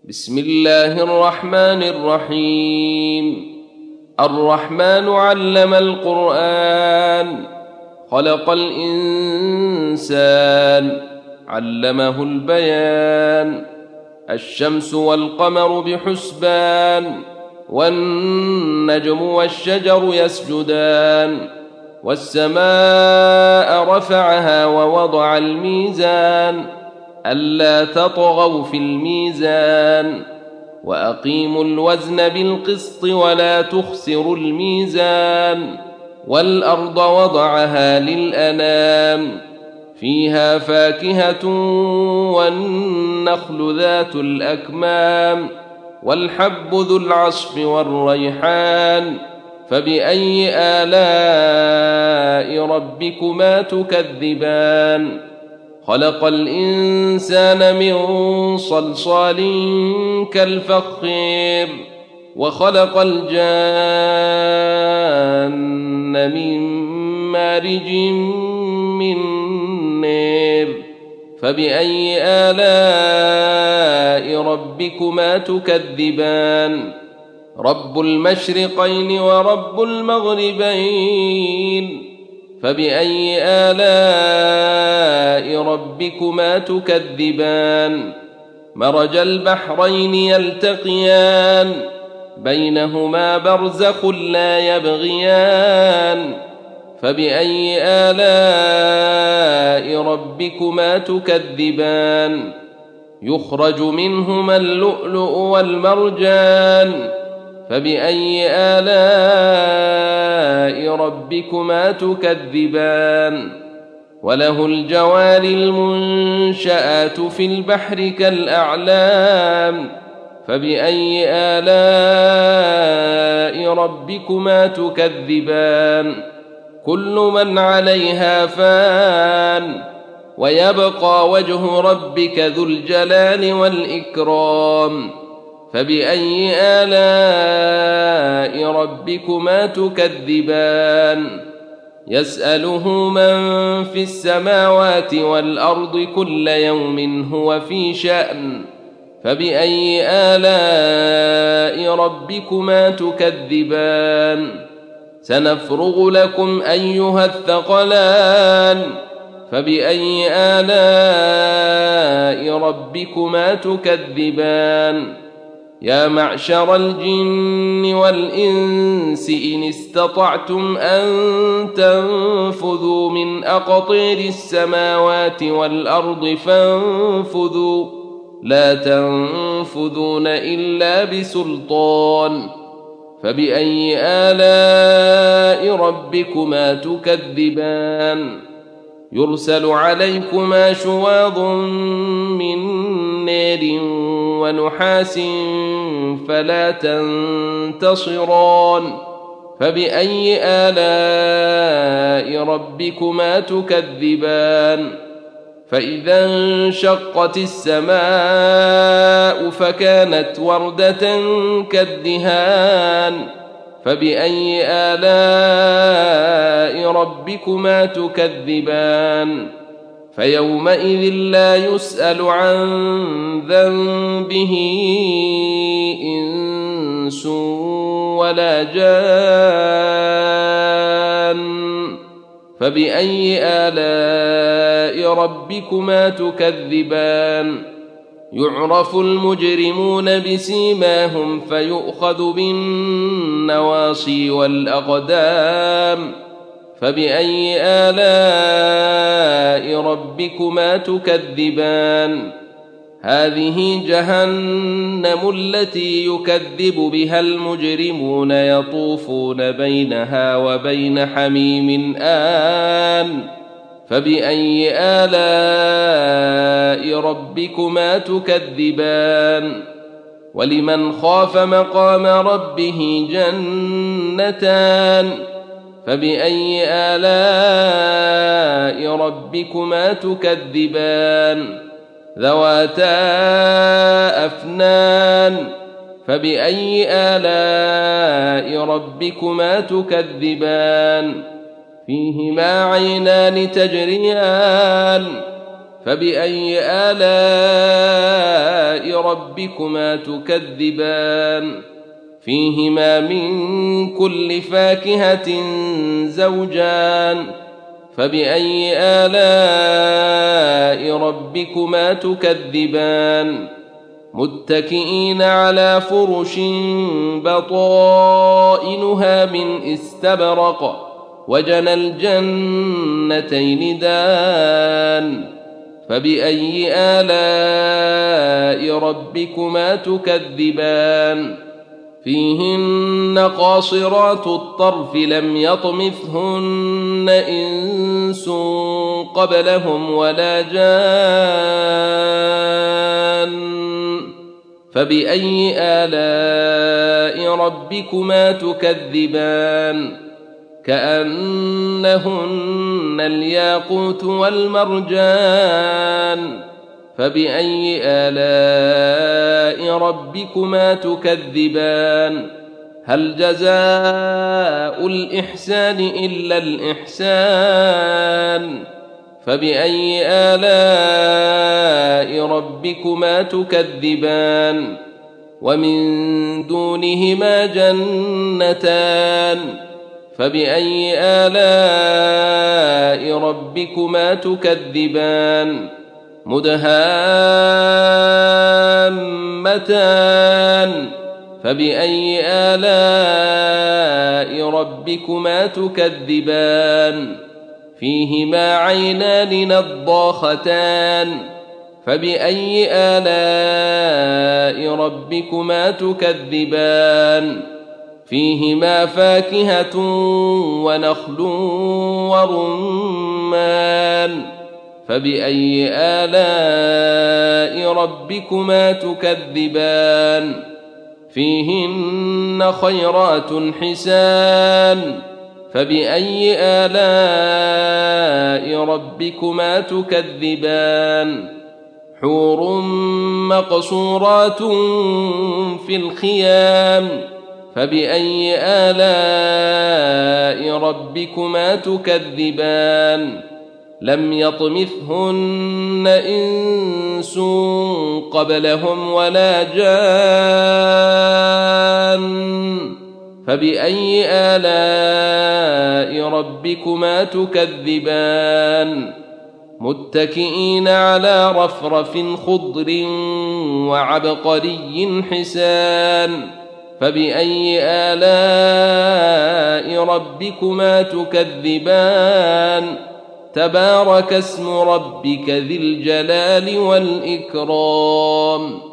بسم الله الرحمن الرحيم. الرحمن علم القرآن، خلق الإنسان، علمه البيان. الشمس والقمر بحسبان، والنجم والشجر يسجدان. والسماء رفعها ووضع الميزان، ألا تطغوا في الميزان، وأقيموا الوزن بالقسط ولا تخسروا الميزان. والأرض وضعها للأنام، فيها فاكهة والنخل ذات الأكمام، والحب ذو العصف والريحان. فبأي آلاء ربكما تكذبان؟ خلق الإنسان من صلصال كالفخار، وخلق الجان من مارج من نار. فبأي آلاء ربكما تكذبان؟ رب المشرقين ورب المغربين. فبأي آلاء ربكما تكذبان؟ مرج البحرين يلتقيان، بينهما برزخ لا يبغيان. فبأي آلاء ربكما تكذبان؟ يخرج منهما اللؤلؤ والمرجان. فبأي آلاء ربكما تكذبان؟ وله الجوار المنشآت في البحر كالأعلام. فبأي آلاء ربكما تكذبان؟ كل من عليها فان، ويبقى وجه ربك ذو الجلال والإكرام. فبأي آلاء ربكما تكذبان؟ يسأله من في السماوات والأرض كل يوم هو في شأن. فبأي آلاء ربكما تكذبان؟ سنفرغ لكم أيها الثقلان. فبأي آلاء ربكما تكذبان؟ يا معشر الجن والإنس إن استطعتم أن تنفذوا من أقطير السماوات والأرض فانفذوا، لا تنفذون إلا بسلطان. فبأي آلاء ربكما تكذبان؟ يرسل عليكما شواظ من نار ونحاس فلا تنتصران. فبأي آلاء ربكما تكذبان؟ فإذا انشقت السماء فكانت وردة كالدهان. فبأي آلاء ربكما تكذبان؟ فيومئذ لا يسأل عن ذنبه إنس ولا جان. فبأي آلاء ربكما تكذبان؟ يعرف المجرمون بسيماهم فيؤخذ بالنواصي والأقدام. فبأي آلاء ربكما تكذبان؟ هذه جهنم التي يكذب بها المجرمون، يطوفون بينها وبين حميم آن. فبأي آلاء ربكما تكذبان؟ ولمن خاف مقام ربه جنتان. فبأي آلاء ربكما تكذبان؟ ذواتا أفنان. فبأي آلاء ربكما تكذبان؟ فيهما عينان تجريان. فبأي آلاء ربكما تكذبان فيهما من كل فاكهة زوجان فبأي آلاء ربكما تكذبان متكئين على فرش بطائنها من استبرق وجنى الجنتين دان فبأي آلاء ربكما تكذبان فيهن قاصرات الطرف لم يطمثهن إنس قبلهم ولا جان فبأي آلاء ربكما تكذبان كأنهن الياقوت والمرجان فبأي آلاء ربكما تكذبان هل جزاء الإحسان إلا الإحسان فبأي آلاء ربكما تكذبان ومن دونهما جنتان فبأي آلاء ربكما تكذبان مدهامتان فبأي آلاء ربكما تكذبان فيهما عينان نضاختان فبأي آلاء ربكما تكذبان فيهما فاكهة ونخل ورمان فبأي آلاء ربكما تكذبان فيهن خيرات حسان فبأي آلاء ربكما تكذبان حور مقصورات في الخيام فبأي آلاء ربكما تكذبان لم يطمثهن إنس قبلهم ولا جان فبأي آلاء ربكما تكذبان متكئين على رفرف خضر وعبقري حسان فبأي آلاء ربكما تكذبان تبارك اسم ربك ذي الجلال والإكرام